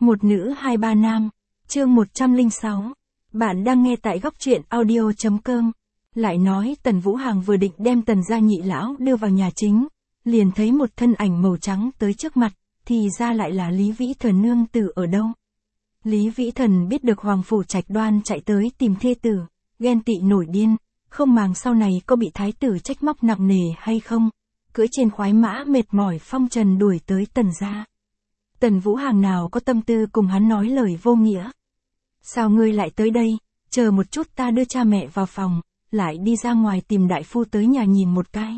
Một nữ hai ba nam, chương 106. Bạn đang nghe tại góc truyện audio.com. Lại nói Tần Vũ Hàng vừa định đem Tần gia nhị lão đưa vào nhà chính, liền thấy một thân ảnh màu trắng tới trước mặt, thì ra lại là Lý Vĩ Thần nương tử ở đâu. Lý Vĩ Thần biết được Hoàng Phủ Trạch Đoan chạy tới tìm thê tử, ghen tị nổi điên, không màng sau này có bị thái tử trách móc nặng nề hay không, cưỡi trên khoái mã mệt mỏi phong trần đuổi tới Tần gia. Tần Vũ Hàng nào có tâm tư cùng hắn nói lời vô nghĩa. Sao ngươi lại tới đây, chờ một chút ta đưa cha mẹ vào phòng, lại đi ra ngoài tìm đại phu tới nhà nhìn một cái.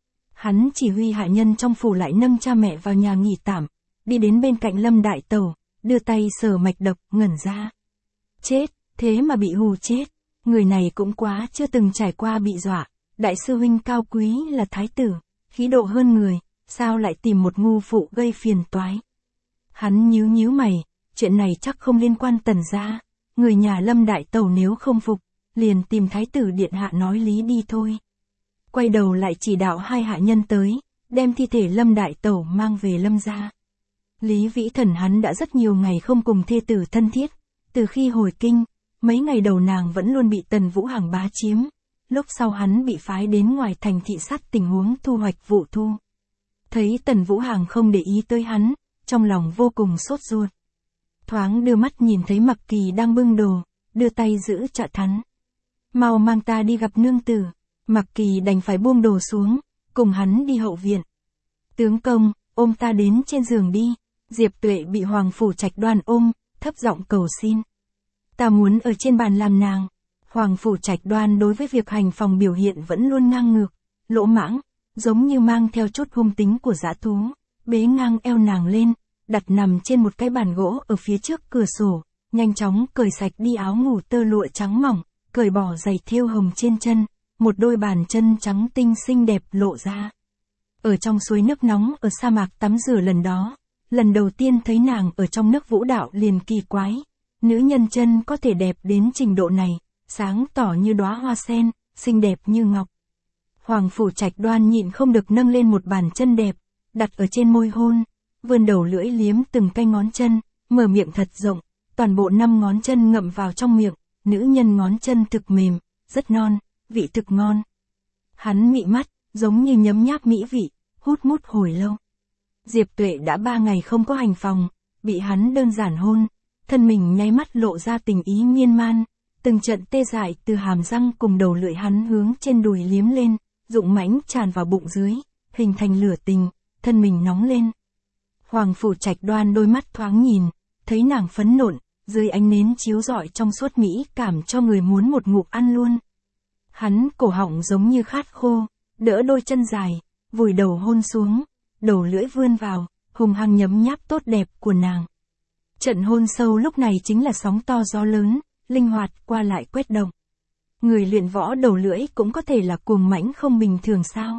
Hắn chỉ huy hạ nhân trong phủ lại nâng cha mẹ vào nhà nghỉ tạm, đi đến bên cạnh Lâm Đại Tẩu, đưa tay sờ mạch đập, ngẩn ra. Chết, thế mà bị hù chết, người này cũng quá chưa từng trải qua bị dọa, đại sư huynh cao quý là thái tử, khí độ hơn người, sao lại tìm một ngu phụ gây phiền toái. Hắn nhíu mày, chuyện này chắc không liên quan Tần gia, người nhà Lâm Đại Tẩu nếu không phục, liền tìm thái tử điện hạ nói lý đi thôi. Quay đầu lại chỉ đạo hai hạ nhân tới, đem thi thể Lâm Đại Tẩu mang về Lâm gia. Lý Vĩ Thần hắn đã rất nhiều ngày không cùng thê tử thân thiết, từ khi hồi kinh, mấy ngày đầu nàng vẫn luôn bị Tần Vũ Hàng bá chiếm, lúc sau hắn bị phái đến ngoài thành thị sát tình huống thu hoạch vụ thu. Thấy Tần Vũ Hàng không để ý tới hắn, trong lòng vô cùng sốt ruột. Thoáng đưa mắt nhìn thấy Mặc Kỳ đang bưng đồ, đưa tay giữ chặn hắn. Mau mang ta đi gặp nương tử. Mặc Kỳ đành phải buông đồ xuống, cùng hắn đi hậu viện. Tướng công, ôm ta đến trên giường đi. Diệp Tuệ bị Hoàng Phủ Trạch Đoan ôm, thấp giọng cầu xin. Ta muốn ở trên bàn làm nàng. Hoàng Phủ Trạch Đoan đối với việc hành phòng biểu hiện vẫn luôn ngang ngược, lỗ mãng, giống như mang theo chút hung tính của dã thú, bế ngang eo nàng lên, đặt nằm trên một cái bàn gỗ ở phía trước cửa sổ, nhanh chóng cởi sạch đi áo ngủ tơ lụa trắng mỏng, cởi bỏ giày thêu hồng trên chân, một đôi bàn chân trắng tinh xinh đẹp lộ ra. Ở trong suối nước nóng ở sa mạc tắm rửa lần đó, lần đầu tiên thấy nàng ở trong nước vũ đạo liền kỳ quái, nữ nhân chân có thể đẹp đến trình độ này, sáng tỏ như đóa hoa sen, xinh đẹp như ngọc. Hoàng Phủ Trạch Đoan nhịn không được nâng lên một bàn chân đẹp, đặt ở trên môi hôn, vươn đầu lưỡi liếm từng cái ngón chân, mở miệng thật rộng, toàn bộ 5 ngón chân ngậm vào trong miệng, nữ nhân ngón chân thực mềm, rất non, vị thực ngon. Hắn mị mắt, giống như nhấm nháp mỹ vị, hút mút hồi lâu. Diệp Tuệ đã 3 ngày không có hành phòng, bị hắn đơn giản hôn, thân mình nháy mắt lộ ra tình ý miên man, từng trận tê dại từ hàm răng cùng đầu lưỡi hắn hướng trên đùi liếm lên, dụng mãnh tràn vào bụng dưới, hình thành lửa tình, thân mình nóng lên. Hoàng Phủ Trạch Đoan đôi mắt thoáng nhìn, thấy nàng phấn nộn, dưới ánh nến chiếu rọi trong suốt mỹ cảm cho người muốn một ngụm ăn luôn. Hắn cổ họng giống như khát khô, đỡ đôi chân dài, vùi đầu hôn xuống, đầu lưỡi vươn vào, hùng hăng nhấm nháp tốt đẹp của nàng. Trận hôn sâu lúc này chính là sóng to gió lớn, linh hoạt qua lại quét động. Người luyện võ đầu lưỡi cũng có thể là cuồng mãnh không bình thường sao?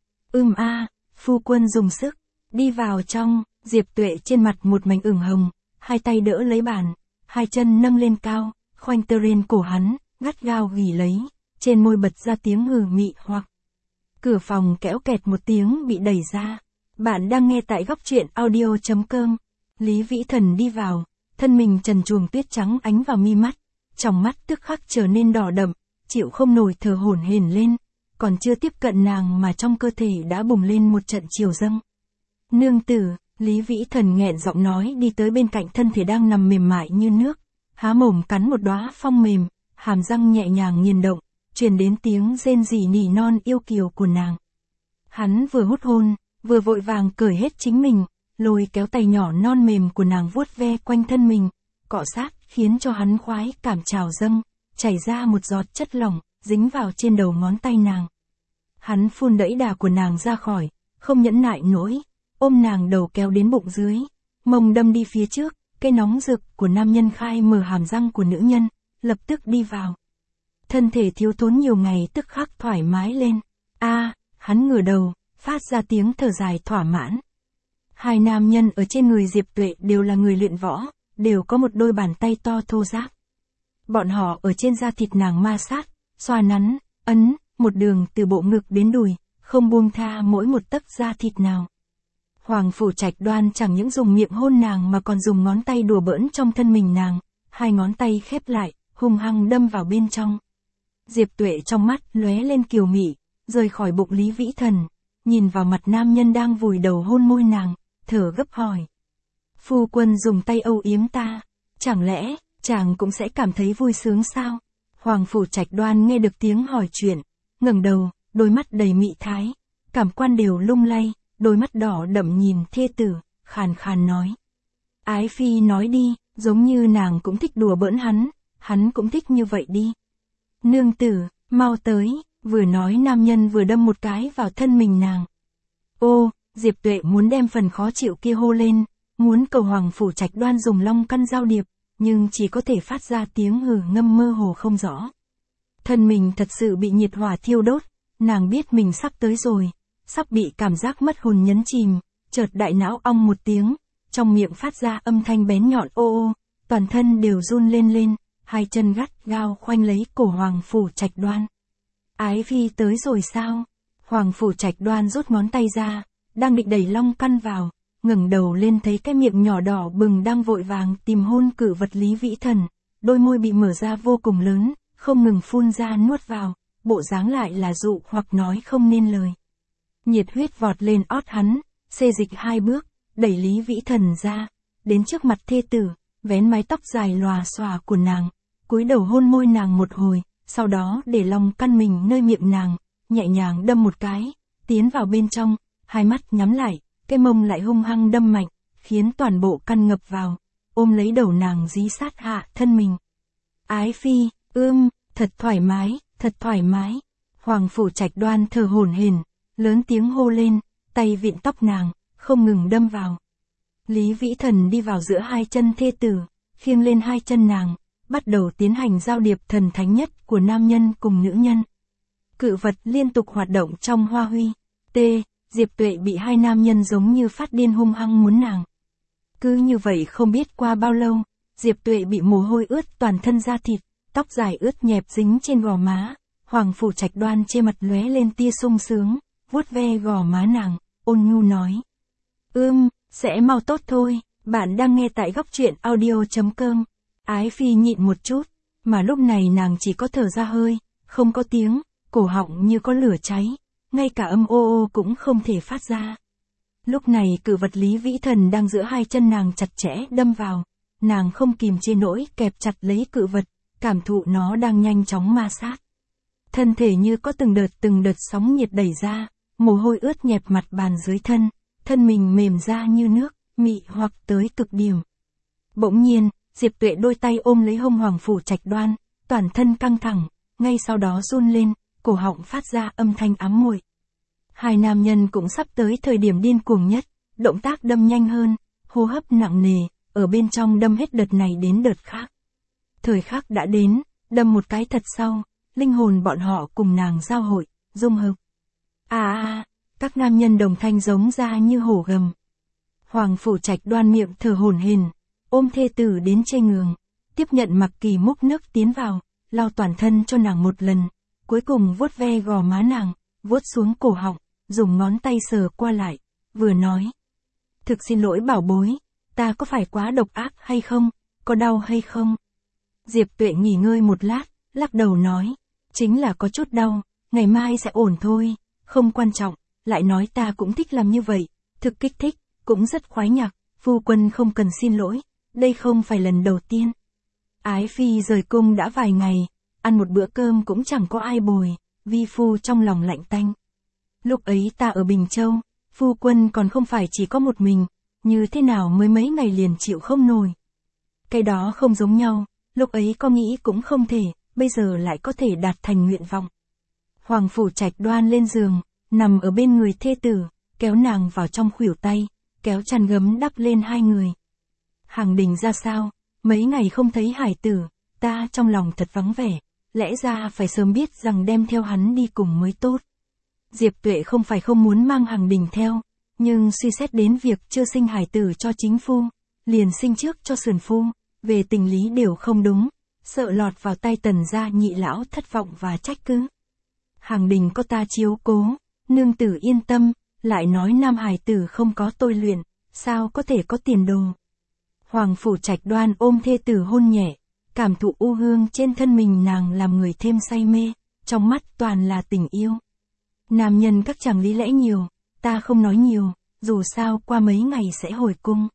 Phu quân dùng sức, đi vào trong. Diệp Tuệ trên mặt một mảnh ửng hồng, hai tay đỡ lấy bàn, hai chân nâng lên cao, khoanh tơ lên cổ hắn, gắt gao ghì lấy, trên môi bật ra tiếng hừ mị hoặc. Cửa phòng kéo kẹt một tiếng bị đẩy ra. Bạn đang nghe tại góc truyện audio.com. Lý Vĩ Thần đi vào, thân mình trần truồng tuyết trắng ánh vào mi mắt, trong mắt tức khắc trở nên đỏ đậm, chịu không nổi thở hổn hển lên, còn chưa tiếp cận nàng mà trong cơ thể đã bùng lên một trận chiều dâng. Nương tử. Lý Vĩ Thần nghẹn giọng nói đi tới bên cạnh thân thể đang nằm mềm mại như nước, há mồm cắn một đóa phong mềm, hàm răng nhẹ nhàng nghiền động, truyền đến tiếng rên rỉ nỉ non yêu kiều của nàng. Hắn vừa hút hôn, vừa vội vàng cởi hết chính mình, lôi kéo tay nhỏ non mềm của nàng vuốt ve quanh thân mình, cọ sát khiến cho hắn khoái cảm trào dâng, chảy ra một giọt chất lỏng, dính vào trên đầu ngón tay nàng. Hắn phun đẫy đà của nàng ra khỏi, không nhẫn nại nổi, ôm nàng đầu kéo đến bụng dưới, mông đâm đi phía trước, cái nóng rực của nam nhân khai mở hàm răng của nữ nhân, lập tức đi vào. Thân thể thiếu thốn nhiều ngày tức khắc thoải mái lên. Hắn ngửa đầu, phát ra tiếng thở dài thỏa mãn. Hai nam nhân ở trên người Diệp Tuệ đều là người luyện võ, đều có một đôi bàn tay to thô ráp. Bọn họ ở trên da thịt nàng ma sát, xoa nắn, ấn, một đường từ bộ ngực đến đùi, không buông tha mỗi một tấc da thịt nào. Hoàng Phủ Trạch Đoan chẳng những dùng miệng hôn nàng mà còn dùng ngón tay đùa bỡn trong thân mình nàng, hai ngón tay khép lại, hung hăng đâm vào bên trong. Diệp Tuệ trong mắt lóe lên kiều mị, rời khỏi bụng Lý Vĩ Thần, nhìn vào mặt nam nhân đang vùi đầu hôn môi nàng, thở gấp hỏi. Phu quân dùng tay âu yếm ta, chẳng lẽ, chàng cũng sẽ cảm thấy vui sướng sao? Hoàng Phủ Trạch Đoan nghe được tiếng hỏi chuyện, ngẩng đầu, đôi mắt đầy mị thái, cảm quan đều lung lay, đôi mắt đỏ đậm nhìn thê tử, khàn khàn nói. Ái phi nói đi, giống như nàng cũng thích đùa bỡn hắn cũng thích như vậy đi. Nương tử, mau tới, vừa nói nam nhân vừa đâm một cái vào thân mình nàng. Ô, Diệp Tuệ muốn đem phần khó chịu kia hô lên, muốn cầu Hoàng Phủ Trạch Đoan dùng long căn giao điệp, nhưng chỉ có thể phát ra tiếng hừ ngâm mơ hồ không rõ. Thân mình thật sự bị nhiệt hỏa thiêu đốt, nàng biết mình sắp tới rồi, sắp bị cảm giác mất hồn nhấn chìm, chợt đại não ong một tiếng, trong miệng phát ra âm thanh bén nhọn ô ô, toàn thân đều run lên, hai chân gắt gao khoanh lấy cổ Hoàng Phủ Trạch Đoan. Ái phi tới rồi sao? Hoàng Phủ Trạch Đoan rút ngón tay ra, đang định đẩy long căn vào, ngẩng đầu lên thấy cái miệng nhỏ đỏ bừng đang vội vàng tìm hôn cử vật Lý Vĩ Thần, đôi môi bị mở ra vô cùng lớn, không ngừng phun ra nuốt vào, bộ dáng lại là dụ hoặc nói không nên lời. Nhiệt huyết vọt lên ót hắn, xê dịch hai bước, đẩy Lý Vĩ Thần ra, đến trước mặt thê tử, vén mái tóc dài lòa xòa của nàng, cúi đầu hôn môi nàng một hồi, sau đó để lòng căn mình nơi miệng nàng, nhẹ nhàng đâm một cái, tiến vào bên trong, hai mắt nhắm lại, cái mông lại hung hăng đâm mạnh, khiến toàn bộ căn ngập vào, ôm lấy đầu nàng dí sát hạ thân mình. Ái phi, thật thoải mái, thật thoải mái. Hoàng Phủ Trạch Đoan thở hổn hển, lớn tiếng hô lên, tay vịn tóc nàng, không ngừng đâm vào. Lý Vĩ Thần đi vào giữa hai chân thê tử, khiêng lên hai chân nàng, bắt đầu tiến hành giao điệp thần thánh nhất của nam nhân cùng nữ nhân. Cự vật liên tục hoạt động trong hoa huy. Diệp Tuệ bị hai nam nhân giống như phát điên hung hăng muốn nàng. Cứ như vậy không biết qua bao lâu, Diệp Tuệ bị mồ hôi ướt toàn thân da thịt, tóc dài ướt nhẹp dính trên gò má. Hoàng Phủ Trạch Đoan trên mặt lóe lên tia sung sướng, vuốt ve gò má nàng, ôn nhu nói. Sẽ mau tốt thôi, bạn đang nghe tại góc truyện audio.com. Ái phi nhịn một chút, mà lúc này nàng chỉ có thở ra hơi, không có tiếng, cổ họng như có lửa cháy, ngay cả âm ô ô cũng không thể phát ra. Lúc này cự vật Lý Vĩ Thần đang giữa hai chân nàng chặt chẽ đâm vào, nàng không kìm chế nổi kẹp chặt lấy cự vật, cảm thụ nó đang nhanh chóng ma sát. Thân thể như có từng đợt sóng nhiệt đẩy ra, mồ hôi ướt nhẹp mặt bàn dưới thân mình mềm ra như nước, mị hoặc tới cực điểm. Bỗng nhiên, Diệp Tuệ đôi tay ôm lấy hông Hoàng Phủ Trạch Đoan, toàn thân căng thẳng, ngay sau đó run lên, cổ họng phát ra âm thanh ám muội. Hai nam nhân cũng sắp tới thời điểm điên cuồng nhất, động tác đâm nhanh hơn, hô hấp nặng nề, ở bên trong đâm hết đợt này đến đợt khác. Thời khắc đã đến, đâm một cái thật sau, linh hồn bọn họ cùng nàng giao hội, dung hợp. Các nam nhân đồng thanh giống ra như hổ gầm. Hoàng Phủ Trạch Đoan miệng thở hổn hển, ôm thê tử đến chê ngường, tiếp nhận Mặc Kỳ múc nước tiến vào, lau toàn thân cho nàng một lần, cuối cùng vuốt ve gò má nàng, vuốt xuống cổ họng, dùng ngón tay sờ qua lại, vừa nói. Thực xin lỗi bảo bối, ta có phải quá độc ác hay không, có đau hay không? Diệp Tuệ nghỉ ngơi một lát, lắc đầu nói, chính là có chút đau, ngày mai sẽ ổn thôi, không quan trọng, lại nói ta cũng thích làm như vậy, thực kích thích, cũng rất khoái nhạc, phu quân không cần xin lỗi, đây không phải lần đầu tiên. Ái phi rời cung đã vài ngày, ăn một bữa cơm cũng chẳng có ai bồi, vi phu trong lòng lạnh tanh. Lúc ấy ta ở Bình Châu, phu quân còn không phải chỉ có một mình, như thế nào mới mấy ngày liền chịu không nổi. Cái đó không giống nhau, lúc ấy có nghĩ cũng không thể, bây giờ lại có thể đạt thành nguyện vọng. Hoàng Phủ Trạch Đoan lên giường, nằm ở bên người thê tử, kéo nàng vào trong khuỷu tay, kéo chăn gấm đắp lên hai người. Hàng Đình ra sao, mấy ngày không thấy hải tử, ta trong lòng thật vắng vẻ, lẽ ra phải sớm biết rằng đem theo hắn đi cùng mới tốt. Diệp Tuệ không phải không muốn mang Hàng Đình theo, nhưng suy xét đến việc chưa sinh hải tử cho chính phu, liền sinh trước cho sườn phu, về tình lý đều không đúng, sợ lọt vào tay Tần gia nhị lão thất vọng và trách cứ. Hàng Đình có ta chiếu cố, nương tử yên tâm, lại nói nam hài tử không có tôi luyện, sao có thể có tiền đồ. Hoàng Phủ Trạch Đoan ôm thê tử hôn nhẹ, cảm thụ u hương trên thân mình nàng làm người thêm say mê, trong mắt toàn là tình yêu. Nam nhân các chàng lý lẽ nhiều, ta không nói nhiều, dù sao qua mấy ngày sẽ hồi cung.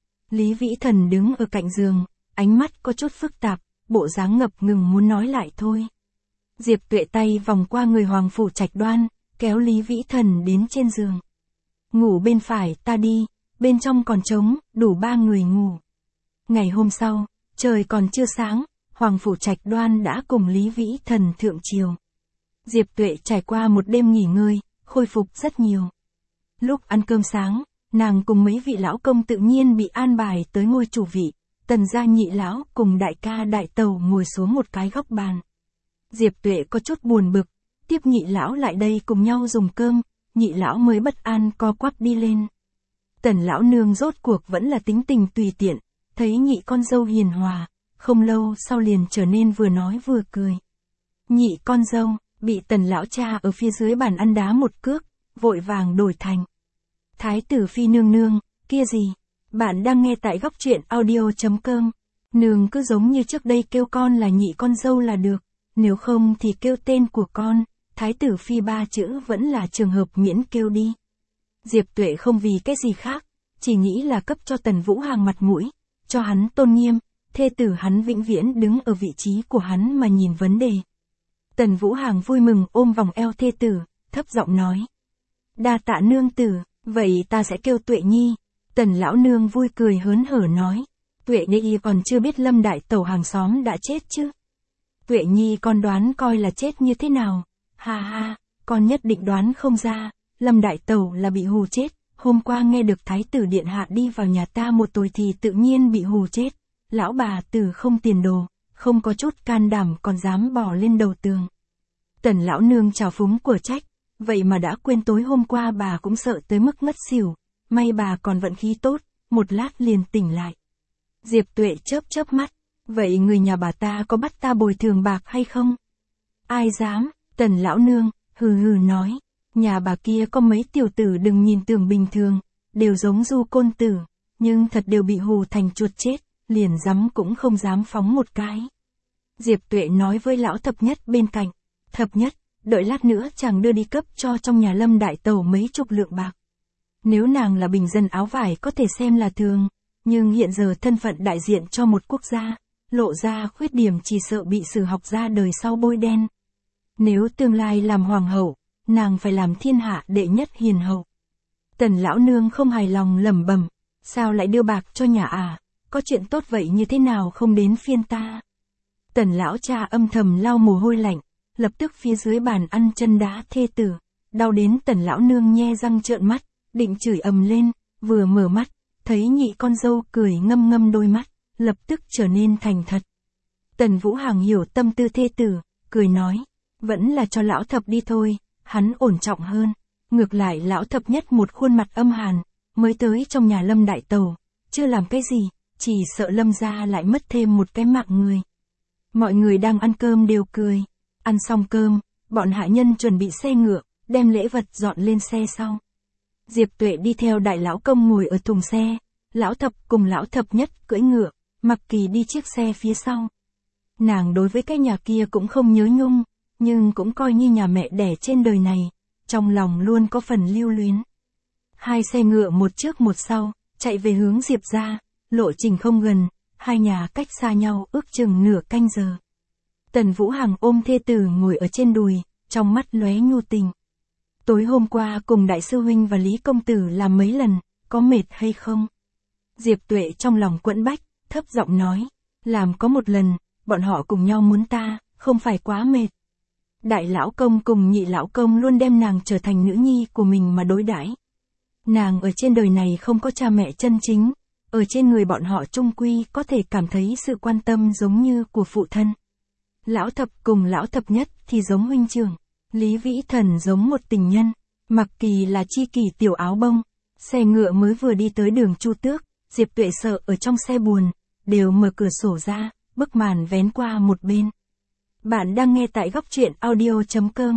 Lý Vĩ Thần đứng ở cạnh giường, ánh mắt có chút phức tạp, bộ dáng ngập ngừng muốn nói lại thôi. Diệp Tuệ tay vòng qua người Hoàng Phủ Trạch Đoan, kéo Lý Vĩ Thần đến trên giường. Ngủ bên phải ta đi, bên trong còn trống, đủ 3 người ngủ. Ngày hôm sau, trời còn chưa sáng, Hoàng Phủ Trạch Đoan đã cùng Lý Vĩ Thần thượng triều. Diệp Tuệ trải qua một đêm nghỉ ngơi, khôi phục rất nhiều. Lúc ăn cơm sáng, nàng cùng mấy vị lão công tự nhiên bị an bài tới ngôi chủ vị, Tần gia nhị lão cùng đại ca đại tẩu ngồi xuống một cái góc bàn. Diệp Tuệ có chút buồn bực, tiếp nhị lão lại đây cùng nhau dùng cơm, nhị lão mới bất an co quắp đi lên. Tần lão nương rốt cuộc vẫn là tính tình tùy tiện, thấy nhị con dâu hiền hòa, không lâu sau liền trở nên vừa nói vừa cười. Nhị con dâu, bị Tần lão cha ở phía dưới bàn ăn đá một cước, vội vàng đổi thành Thái tử phi nương nương, kia gì? Bạn đang nghe tại góc truyện audio.com. Nương cứ giống như trước đây kêu con là nhị con dâu là được, nếu không thì kêu tên của con, Thái tử phi 3 chữ vẫn là trường hợp miễn kêu đi. Diệp Tuệ không vì cái gì khác, chỉ nghĩ là cấp cho Tần Vũ Hàng mặt mũi, cho hắn tôn nghiêm, thê tử hắn vĩnh viễn đứng ở vị trí của hắn mà nhìn vấn đề. Tần Vũ Hàng vui mừng ôm vòng eo thê tử, thấp giọng nói. Đa tạ nương tử, vậy ta sẽ kêu Tuệ Nhi. Tần lão nương vui cười hớn hở nói. Tuệ Nhi còn chưa biết Lâm đại tẩu hàng xóm đã chết chứ. Tuệ Nhi con đoán coi là chết như thế nào. Ha ha, con nhất định đoán không ra. Lâm đại tẩu là bị hù chết. Hôm qua nghe được thái tử điện hạ đi vào nhà ta một tối thì tự nhiên bị hù chết. Lão bà tử không tiền đồ, không có chút can đảm còn dám bỏ lên đầu tường. Tần lão nương trào phúng của trách. Vậy mà đã quên tối hôm qua bà cũng sợ tới mức ngất xỉu. May bà còn vận khí tốt, một lát liền tỉnh lại. Diệp Tuệ chớp chớp mắt. Vậy người nhà bà ta có bắt ta bồi thường bạc hay không? Ai dám, Tần lão nương, hừ hừ nói. Nhà bà kia có mấy tiểu tử đừng nhìn tưởng bình thường, đều giống Du Côn Tử, nhưng thật đều bị hù thành chuột chết, liền dám cũng không dám phóng một cái. Diệp Tuệ nói với lão thập nhất bên cạnh. Thập nhất, đợi lát nữa chàng đưa đi cấp cho trong nhà Lâm đại tẩu mấy chục lượng bạc. Nếu nàng là bình dân áo vải có thể xem là thường, nhưng hiện giờ thân phận đại diện cho một quốc gia, lộ ra khuyết điểm chỉ sợ bị sử học ra đời sau bôi đen. Nếu tương lai làm hoàng hậu, nàng phải làm thiên hạ đệ nhất hiền hậu. Tần lão nương không hài lòng lẩm bẩm, sao lại đưa bạc cho nhà à, có chuyện tốt vậy như thế nào không đến phiên ta. Tần lão cha âm thầm lau mồ hôi lạnh, lập tức phía dưới bàn ăn chân đá thê tử, đau đến Tần lão nương nhe răng trợn mắt, định chửi ầm lên, vừa mở mắt, thấy nhị con dâu cười ngâm ngâm đôi mắt, lập tức trở nên thành thật. Tần Vũ Hàng hiểu tâm tư thê tử, cười nói, vẫn là cho lão thập đi thôi, hắn ổn trọng hơn. Ngược lại lão thập nhất một khuôn mặt âm hàn, mới tới trong nhà Lâm đại tẩu, chưa làm cái gì, chỉ sợ Lâm gia lại mất thêm một cái mạng người. Mọi người đang ăn cơm đều cười. Ăn xong cơm, bọn hạ nhân chuẩn bị xe ngựa, đem lễ vật dọn lên xe sau. Diệp Tuệ đi theo đại lão công ngồi ở thùng xe, lão thập cùng lão thập nhất cưỡi ngựa, Mặc Kỳ đi chiếc xe phía sau. Nàng đối với cái nhà kia cũng không nhớ nhung, nhưng cũng coi như nhà mẹ đẻ trên đời này, trong lòng luôn có phần lưu luyến. Hai xe ngựa một trước một sau, chạy về hướng Diệp gia, lộ trình không gần, hai nhà cách xa nhau ước chừng nửa canh giờ. Tần Vũ Hằng ôm thê tử ngồi ở trên đùi, trong mắt lóe nhu tình. Tối hôm qua cùng đại sư huynh và Lý công tử làm mấy lần, có mệt hay không? Diệp Tuệ trong lòng quẫn bách, thấp giọng nói, làm có một lần, bọn họ cùng nhau muốn ta, không phải quá mệt. Đại lão công cùng nhị lão công luôn đem nàng trở thành nữ nhi của mình mà đối đãi. Nàng ở trên đời này không có cha mẹ chân chính, ở trên người bọn họ chung quy có thể cảm thấy sự quan tâm giống như của phụ thân. Lão thập cùng lão thập nhất thì giống huynh trưởng, Lý Vĩ Thần giống một tình nhân, Mặc Kỳ là chi kỷ tiểu áo bông. Xe ngựa mới vừa đi tới đường Chu Tước, Diệp Tuệ sợ ở trong xe buồn, đều mở cửa sổ ra, bức màn vén qua một bên. Bạn đang nghe tại góc truyện audio.com.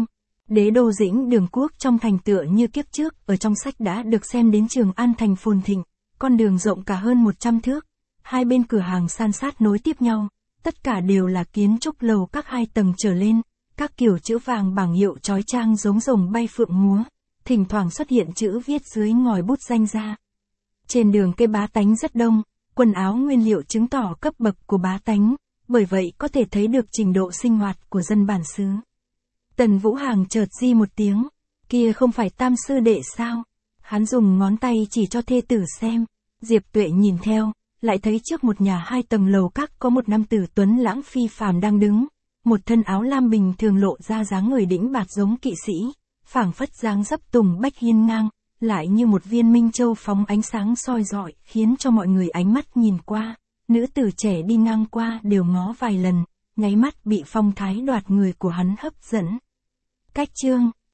Đế đô Dĩnh Đường Quốc trong thành tựa như kiếp trước, ở trong sách đã được xem đến Trường An thành phồn thịnh, con đường rộng cả hơn 100 thước, hai bên cửa hàng san sát nối tiếp nhau, tất cả đều là kiến trúc lầu các 2 tầng trở lên, các kiểu chữ vàng bảng hiệu chói chang giống rồng bay phượng múa, thỉnh thoảng xuất hiện chữ viết dưới ngòi bút danh gia. Trên đường cây bá tánh rất đông, quần áo nguyên liệu chứng tỏ cấp bậc của bá tánh, bởi vậy có thể thấy được trình độ sinh hoạt của dân bản xứ. Tần Vũ Hàng chợt di một tiếng, kia không phải Tam sư đệ sao? Hắn dùng ngón tay chỉ cho thê tử xem, Diệp Tuệ nhìn theo, lại thấy trước một nhà 2 tầng lầu các có một nam tử tuấn lãng phi phàm đang đứng, một thân áo lam bình thường lộ ra dáng người đĩnh bạt giống kỵ sĩ, phảng phất dáng dấp tùng bách hiên ngang, lại như một viên minh châu phóng ánh sáng soi rọi, khiến cho mọi người ánh mắt nhìn qua, nữ tử trẻ đi ngang qua đều ngó vài lần, nháy mắt bị phong thái đoạt người của hắn hấp dẫn. Cách chương